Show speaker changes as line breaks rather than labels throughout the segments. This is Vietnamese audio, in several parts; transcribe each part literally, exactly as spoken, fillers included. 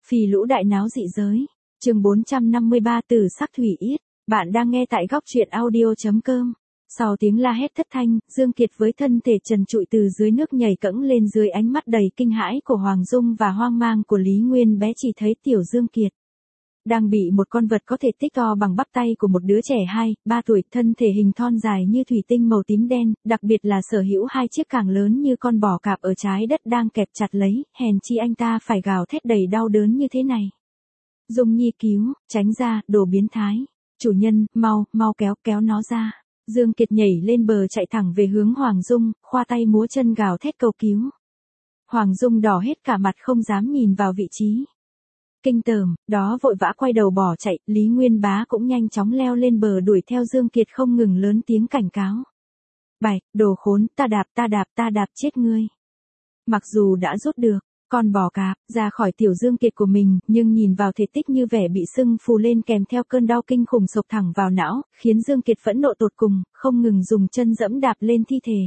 Phì lũ đại náo dị giới. Chương bốn trăm năm mươi ba Tử sắc thủy yết. Bạn đang nghe tại góc truyện audio.com. Sau tiếng la hét thất thanh, Dương Kiệt với thân thể trần trụi từ dưới nước nhảy cẫng lên dưới ánh mắt đầy kinh hãi của Hoàng Dung và hoang mang của Lý Nguyên Bé chỉ thấy tiểu Dương Kiệt đang bị một con vật có thể tích to bằng bắp tay của một đứa trẻ hai, ba tuổi, thân thể hình thon dài như thủy tinh màu tím đen, đặc biệt là sở hữu hai chiếc càng lớn như con bò cạp ở trái đất đang kẹp chặt lấy, hèn chi anh ta phải gào thét đầy đau đớn như thế này. Dung Nhi cứu, tránh ra, đồ biến thái. Chủ nhân, mau, mau kéo, kéo nó ra. Dương Kiệt nhảy lên bờ chạy thẳng về hướng Hoàng Dung, khoa tay múa chân gào thét cầu cứu. Hoàng Dung đỏ hết cả mặt không dám nhìn vào vị trí kinh tởm, đó vội vã quay đầu bỏ chạy, Lý Nguyên Bá cũng nhanh chóng leo lên bờ đuổi theo Dương Kiệt không ngừng lớn tiếng cảnh cáo. Bạch, đồ khốn, ta đạp ta đạp ta đạp chết ngươi. Mặc dù đã rút được con bò cạp ra khỏi tiểu Dương Kiệt của mình, nhưng nhìn vào thể tích như vẻ bị sưng phù lên kèm theo cơn đau kinh khủng sộc thẳng vào não, khiến Dương Kiệt phẫn nộ tột cùng, không ngừng dùng chân dẫm đạp lên thi thể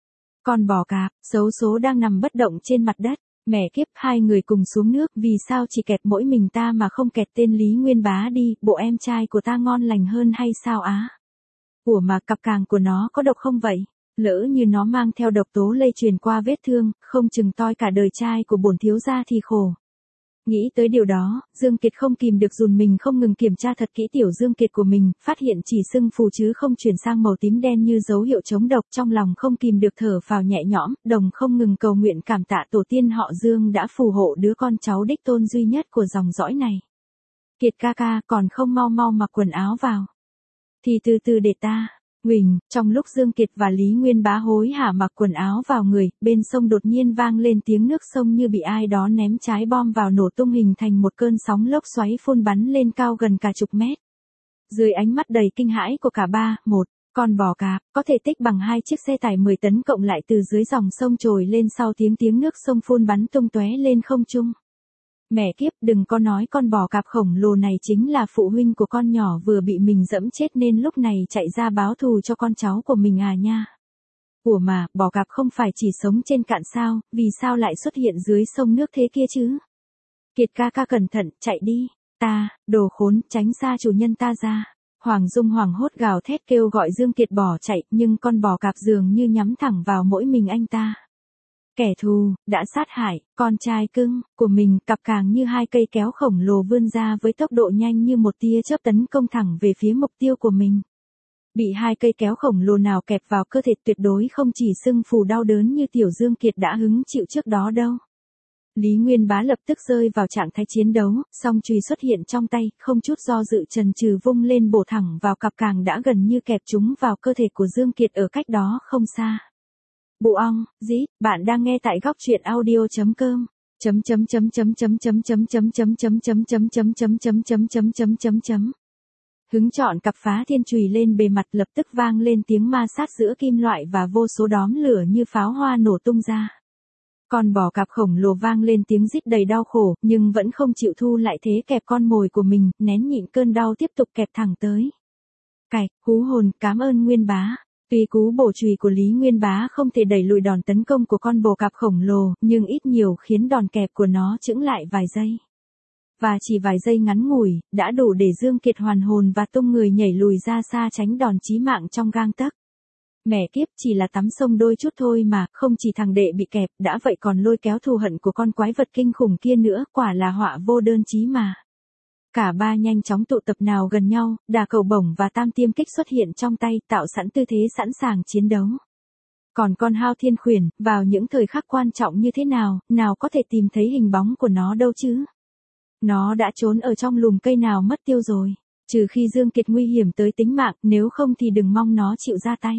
con bò cạp xấu số đang nằm bất động trên mặt đất. Mẹ kiếp, hai người cùng xuống nước, vì sao chỉ kẹt mỗi mình ta mà không kẹt tên Lý Nguyên Bá đi, bộ em trai của ta ngon lành hơn hay sao á? Ủa mà cặp càng của nó có độc không vậy? Lỡ như nó mang theo độc tố lây truyền qua vết thương, không chừng toi cả đời trai của bổn thiếu gia thì khổ. Nghĩ tới điều đó, Dương Kiệt không kìm được run mình không ngừng kiểm tra thật kỹ tiểu Dương Kiệt của mình, phát hiện chỉ sưng phù chứ không chuyển sang màu tím đen như dấu hiệu chống độc, trong lòng không kìm được thở phào nhẹ nhõm, đồng không ngừng cầu nguyện cảm tạ tổ tiên họ Dương đã phù hộ đứa con cháu đích tôn duy nhất của dòng dõi này. Kiệt ca ca, còn không mau mau mặc quần áo vào. Thì từ từ để ta. Huỳnh, trong lúc Dương Kiệt và Lý Nguyên Bá hối hả mặc quần áo vào người, bên sông đột nhiên vang lên tiếng nước sông như bị ai đó ném trái bom vào nổ tung hình thành một cơn sóng lốc xoáy phun bắn lên cao gần cả chục mét. Dưới ánh mắt đầy kinh hãi của cả ba, một, con bò cạp, có thể tích bằng hai chiếc xe tải mười tấn cộng lại từ dưới dòng sông trồi lên sau tiếng tiếng nước sông phun bắn tung tóe lên không trung. Mẹ kiếp, đừng có nói con bò cạp khổng lồ này chính là phụ huynh của con nhỏ vừa bị mình dẫm chết nên lúc này chạy ra báo thù cho con cháu của mình à nha. Ủa mà, bò cạp không phải chỉ sống trên cạn sao, vì sao lại xuất hiện dưới sông nước thế kia chứ? Kiệt ca ca cẩn thận, chạy đi. Ta, đồ khốn, tránh xa chủ nhân ta ra. Hoàng Dung hoảng hốt gào thét kêu gọi Dương Kiệt bỏ chạy, nhưng con bò cạp dường như nhắm thẳng vào mỗi mình anh ta. Kẻ thù, đã sát hại, con trai cưng, của mình, cặp càng như hai cây kéo khổng lồ vươn ra với tốc độ nhanh như một tia chớp tấn công thẳng về phía mục tiêu của mình. Bị hai cây kéo khổng lồ nào kẹp vào cơ thể tuyệt đối không chỉ sưng phù đau đớn như tiểu Dương Kiệt đã hứng chịu trước đó đâu. Lý Nguyên Bá lập tức rơi vào trạng thái chiến đấu, song chùy xuất hiện trong tay, không chút do dự trần trừ vung lên bổ thẳng vào cặp càng đã gần như kẹp chúng vào cơ thể của Dương Kiệt ở cách đó không xa. Bụ ong, dí, bạn đang nghe tại góc truyện audio.com. Chấm chấm chấm chấm chấm chấm chấm chấm chấm chấm chấm chấm chấm chấm chấm chấm chấm chấm chấm chấm. Hứng chọn cặp phá thiên chùy lên bề mặt lập tức vang lên tiếng ma sát giữa kim loại và vô số đóm lửa như pháo hoa nổ tung ra. Con bò cạp khổng lồ vang lên tiếng rít đầy đau khổ, nhưng vẫn không chịu thu lại thế kẹp con mồi của mình, nén nhịn cơn đau tiếp tục kẹp thẳng tới. Cạch, hú hồn, cảm ơn Nguyên Bá. Tuy cú bổ chùy của Lý Nguyên Bá không thể đẩy lùi đòn tấn công của con bò cạp khổng lồ, nhưng ít nhiều khiến đòn kẹp của nó chững lại vài giây. Và chỉ vài giây ngắn ngủi, đã đủ để Dương Kiệt hoàn hồn và tung người nhảy lùi ra xa tránh đòn chí mạng trong gang tấc. Mẹ kiếp, chỉ là tắm sông đôi chút thôi mà, không chỉ thằng đệ bị kẹp, đã vậy còn lôi kéo thù hận của con quái vật kinh khủng kia nữa, quả là họa vô đơn chí mà. Cả ba nhanh chóng tụ tập nào gần nhau, đà cầu bổng và tam tiêm kích xuất hiện trong tay, tạo sẵn tư thế sẵn sàng chiến đấu. Còn con hao thiên khuyển, vào những thời khắc quan trọng như thế nào, nào có thể tìm thấy hình bóng của nó đâu chứ? Nó đã trốn ở trong lùm cây nào mất tiêu rồi, trừ khi Dương Kiệt nguy hiểm tới tính mạng, nếu không thì đừng mong nó chịu ra tay.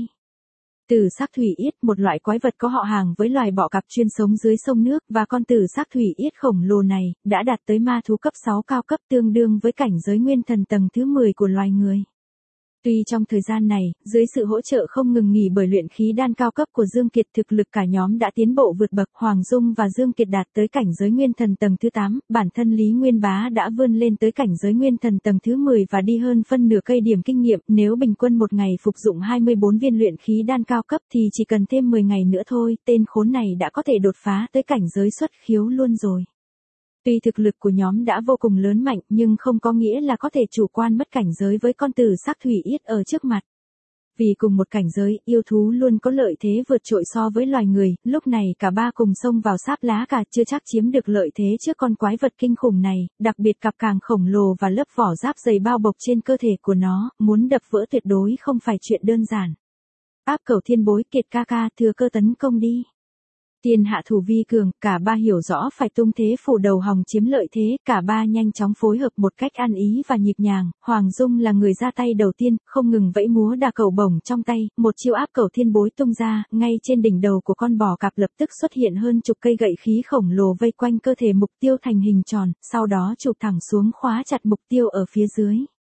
Tử sắc thủy yết, một loại quái vật có họ hàng với loài bọ cạp chuyên sống dưới sông nước, và con tử sắc thủy yết khổng lồ này, đã đạt tới ma thú cấp sáu cao cấp tương đương với cảnh giới nguyên thần tầng thứ mười của loài người. Tuy trong thời gian này, dưới sự hỗ trợ không ngừng nghỉ bởi luyện khí đan cao cấp của Dương Kiệt, thực lực cả nhóm đã tiến bộ vượt bậc, Hoàng Dung và Dương Kiệt đạt tới cảnh giới nguyên thần tầng thứ tám, bản thân Lý Nguyên Bá đã vươn lên tới cảnh giới nguyên thần tầng thứ mười và đi hơn phân nửa cây điểm kinh nghiệm, nếu bình quân một ngày phục dụng hai mươi bốn viên luyện khí đan cao cấp thì chỉ cần thêm mười ngày nữa thôi, tên khốn này đã có thể đột phá tới cảnh giới xuất khiếu luôn rồi. Tuy thực lực của nhóm đã vô cùng lớn mạnh nhưng không có nghĩa là có thể chủ quan mất cảnh giới với con tử sắc thủy yết ở trước mặt. Vì cùng một cảnh giới, yêu thú luôn có lợi thế vượt trội so với loài người, lúc này cả ba cùng xông vào sáp lá cả chưa chắc chiếm được lợi thế trước con quái vật kinh khủng này, đặc biệt cặp càng khổng lồ và lớp vỏ giáp dày bao bọc trên cơ thể của nó, muốn đập vỡ tuyệt đối không phải chuyện đơn giản. Áp Cẩu Thiên Bối, Kiệt ca ca, thừa cơ tấn công đi. Tiên hạ thủ vi cường, cả ba hiểu rõ phải tung thế phủ đầu hòng chiếm lợi thế, cả ba nhanh chóng phối hợp một cách ăn ý và nhịp nhàng, Hoàng Dung là người ra tay đầu tiên, không ngừng vẫy múa đà cầu bổng trong tay, một chiêu Áp Cẩu Thiên Bối tung ra, ngay trên đỉnh đầu của con bò cạp lập tức xuất hiện hơn chục cây gậy khí khổng lồ vây quanh cơ thể mục tiêu thành hình tròn, sau đó chụp thẳng xuống khóa chặt mục tiêu ở phía dưới.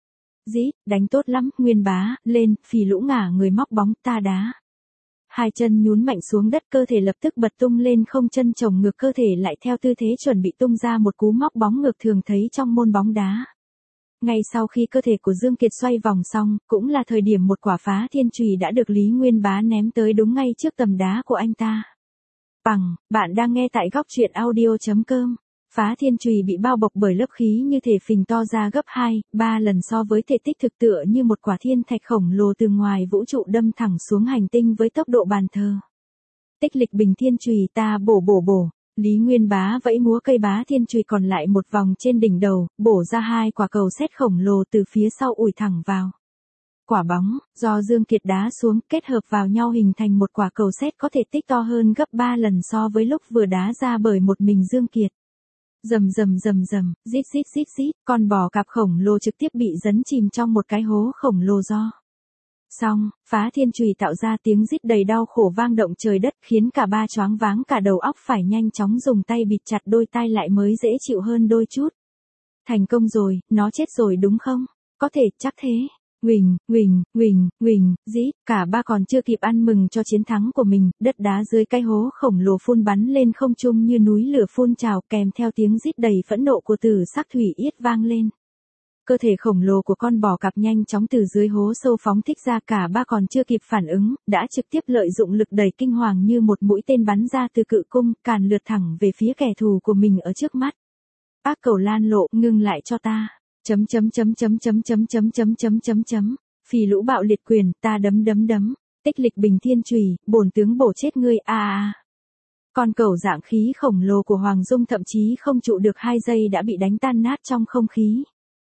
Dí, đánh tốt lắm, Nguyên Bá, lên, Phì Lũ ngả người móc bóng, ta đá. Hai chân nhún mạnh xuống đất, cơ thể lập tức bật tung lên không, chân chồng ngược, cơ thể lại theo tư thế chuẩn bị tung ra một cú móc bóng ngược thường thấy trong môn bóng đá. Ngay sau khi cơ thể của Dương Kiệt xoay vòng xong, cũng là thời điểm một quả phá thiên chùy đã được Lý Nguyên Bá ném tới đúng ngay trước tầm đá của anh ta. Bằng, bạn đang nghe tại góc truyện audio chấm com. Phá thiên chùy bị bao bọc bởi lớp khí như thể phình to ra gấp hai, ba lần so với thể tích thực, tựa như một quả thiên thạch khổng lồ từ ngoài vũ trụ đâm thẳng xuống hành tinh với tốc độ bàn thờ. Tích lịch bình thiên chùy, ta bổ bổ bổ. Lý Nguyên Bá vẫy múa cây bá thiên chùy còn lại một vòng trên đỉnh đầu, bổ ra hai quả cầu sét khổng lồ từ phía sau ủi thẳng vào. Quả bóng, do Dương Kiệt đá xuống, kết hợp vào nhau hình thành một quả cầu sét có thể tích to hơn gấp ba lần so với lúc vừa đá ra bởi một mình Dương Kiệt. Rầm rầm rầm rầm, rít rít rít rít, con bò cạp khổng lồ trực tiếp bị dấn chìm trong một cái hố khổng lồ do. Xong, phá thiên chùy tạo ra tiếng rít đầy đau khổ vang động trời đất, khiến cả ba choáng váng cả đầu óc, phải nhanh chóng dùng tay bịt chặt đôi tai lại mới dễ chịu hơn đôi chút. Thành công rồi, nó chết rồi đúng không? Có thể, chắc thế. Nguỳnh, nguỳnh, nguỳnh, nguỳnh, dí, cả ba còn chưa kịp ăn mừng cho chiến thắng của mình, đất đá dưới cái hố khổng lồ phun bắn lên không trung như núi lửa phun trào, kèm theo tiếng rít đầy phẫn nộ của tử sắc thủy yết vang lên. Cơ thể khổng lồ của con bò cạp nhanh chóng từ dưới hố sâu phóng thích ra, cả ba còn chưa kịp phản ứng, đã trực tiếp lợi dụng lực đẩy kinh hoàng như một mũi tên bắn ra từ cự cung, càn lượt thẳng về phía kẻ thù của mình ở trước mắt. Ác Cẩu Lan Lộ, ngừng lại cho ta. Chấm chấm chấm chấm chấm chấm chấm chấm chấm chấm chấm. Phì Lũ bạo liệt quyền, ta đấm đấm đấm. Tích lịch bình thiên chùy, bổn tướng bổ chết ngươi a a. Con cẩu dạng khí khổng lồ của Hoàng Dung thậm chí không trụ được hai giây đã bị đánh tan nát trong không khí.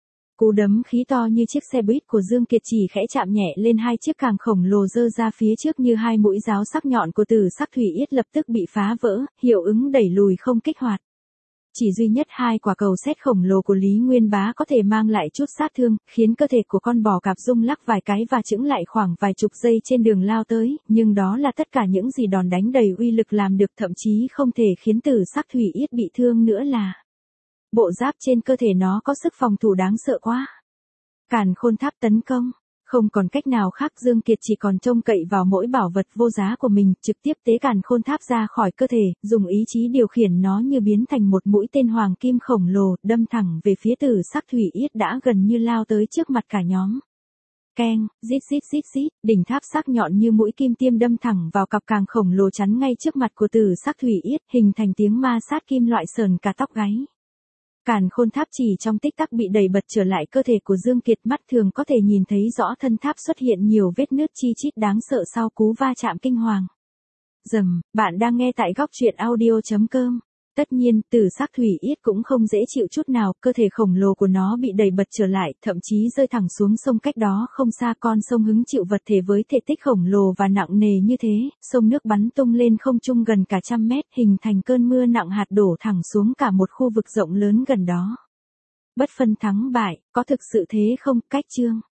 Cú đấm khí to như chiếc xe buýt của Dương Kiệt chỉ khẽ chạm nhẹ lên hai chiếc càng khổng lồ giơ ra phía trước như hai mũi giáo sắc nhọn của tử sắc thủy yết, lập tức bị phá vỡ, hiệu ứng đẩy lùi không kích hoạt. Chỉ duy nhất hai quả cầu sét khổng lồ của Lý Nguyên Bá có thể mang lại chút sát thương, khiến cơ thể của con bò cạp rung lắc vài cái và chững lại khoảng vài chục giây trên đường lao tới, nhưng đó là tất cả những gì đòn đánh đầy uy lực làm được, thậm chí không thể khiến tử sắc thủy yết bị thương nữa là bộ giáp trên cơ thể nó có sức phòng thủ đáng sợ quá. Càn Khôn Tháp tấn công. Không còn cách nào khác, Dương Kiệt chỉ còn trông cậy vào mỗi bảo vật vô giá của mình, trực tiếp tế Càn Khôn Tháp ra khỏi cơ thể, dùng ý chí điều khiển nó như biến thành một mũi tên hoàng kim khổng lồ, đâm thẳng về phía tử sắc thủy yết đã gần như lao tới trước mặt cả nhóm. Keng, rít rít rít rít, đỉnh tháp sắc nhọn như mũi kim tiêm đâm thẳng vào cặp càng khổng lồ chắn ngay trước mặt của tử sắc thủy yết, hình thành tiếng ma sát kim loại sờn cả tóc gáy. Càn Khôn Tháp chỉ trong tích tắc bị đẩy bật trở lại cơ thể của Dương Kiệt, mắt thường có thể nhìn thấy rõ thân tháp xuất hiện nhiều vết nứt chi chít đáng sợ sau cú va chạm kinh hoàng. Dầm, bạn đang nghe tại góc truyện audio chấm com. Tất nhiên, tử sắc thủy yết cũng không dễ chịu chút nào, cơ thể khổng lồ của nó bị đẩy bật trở lại, thậm chí rơi thẳng xuống sông cách đó không xa. Con sông hứng chịu vật thể với thể tích khổng lồ và nặng nề như thế, sông nước bắn tung lên không trung gần cả trăm mét, hình thành cơn mưa nặng hạt đổ thẳng xuống cả một khu vực rộng lớn gần đó. Bất phân thắng bại, có thực sự thế không? Cách chương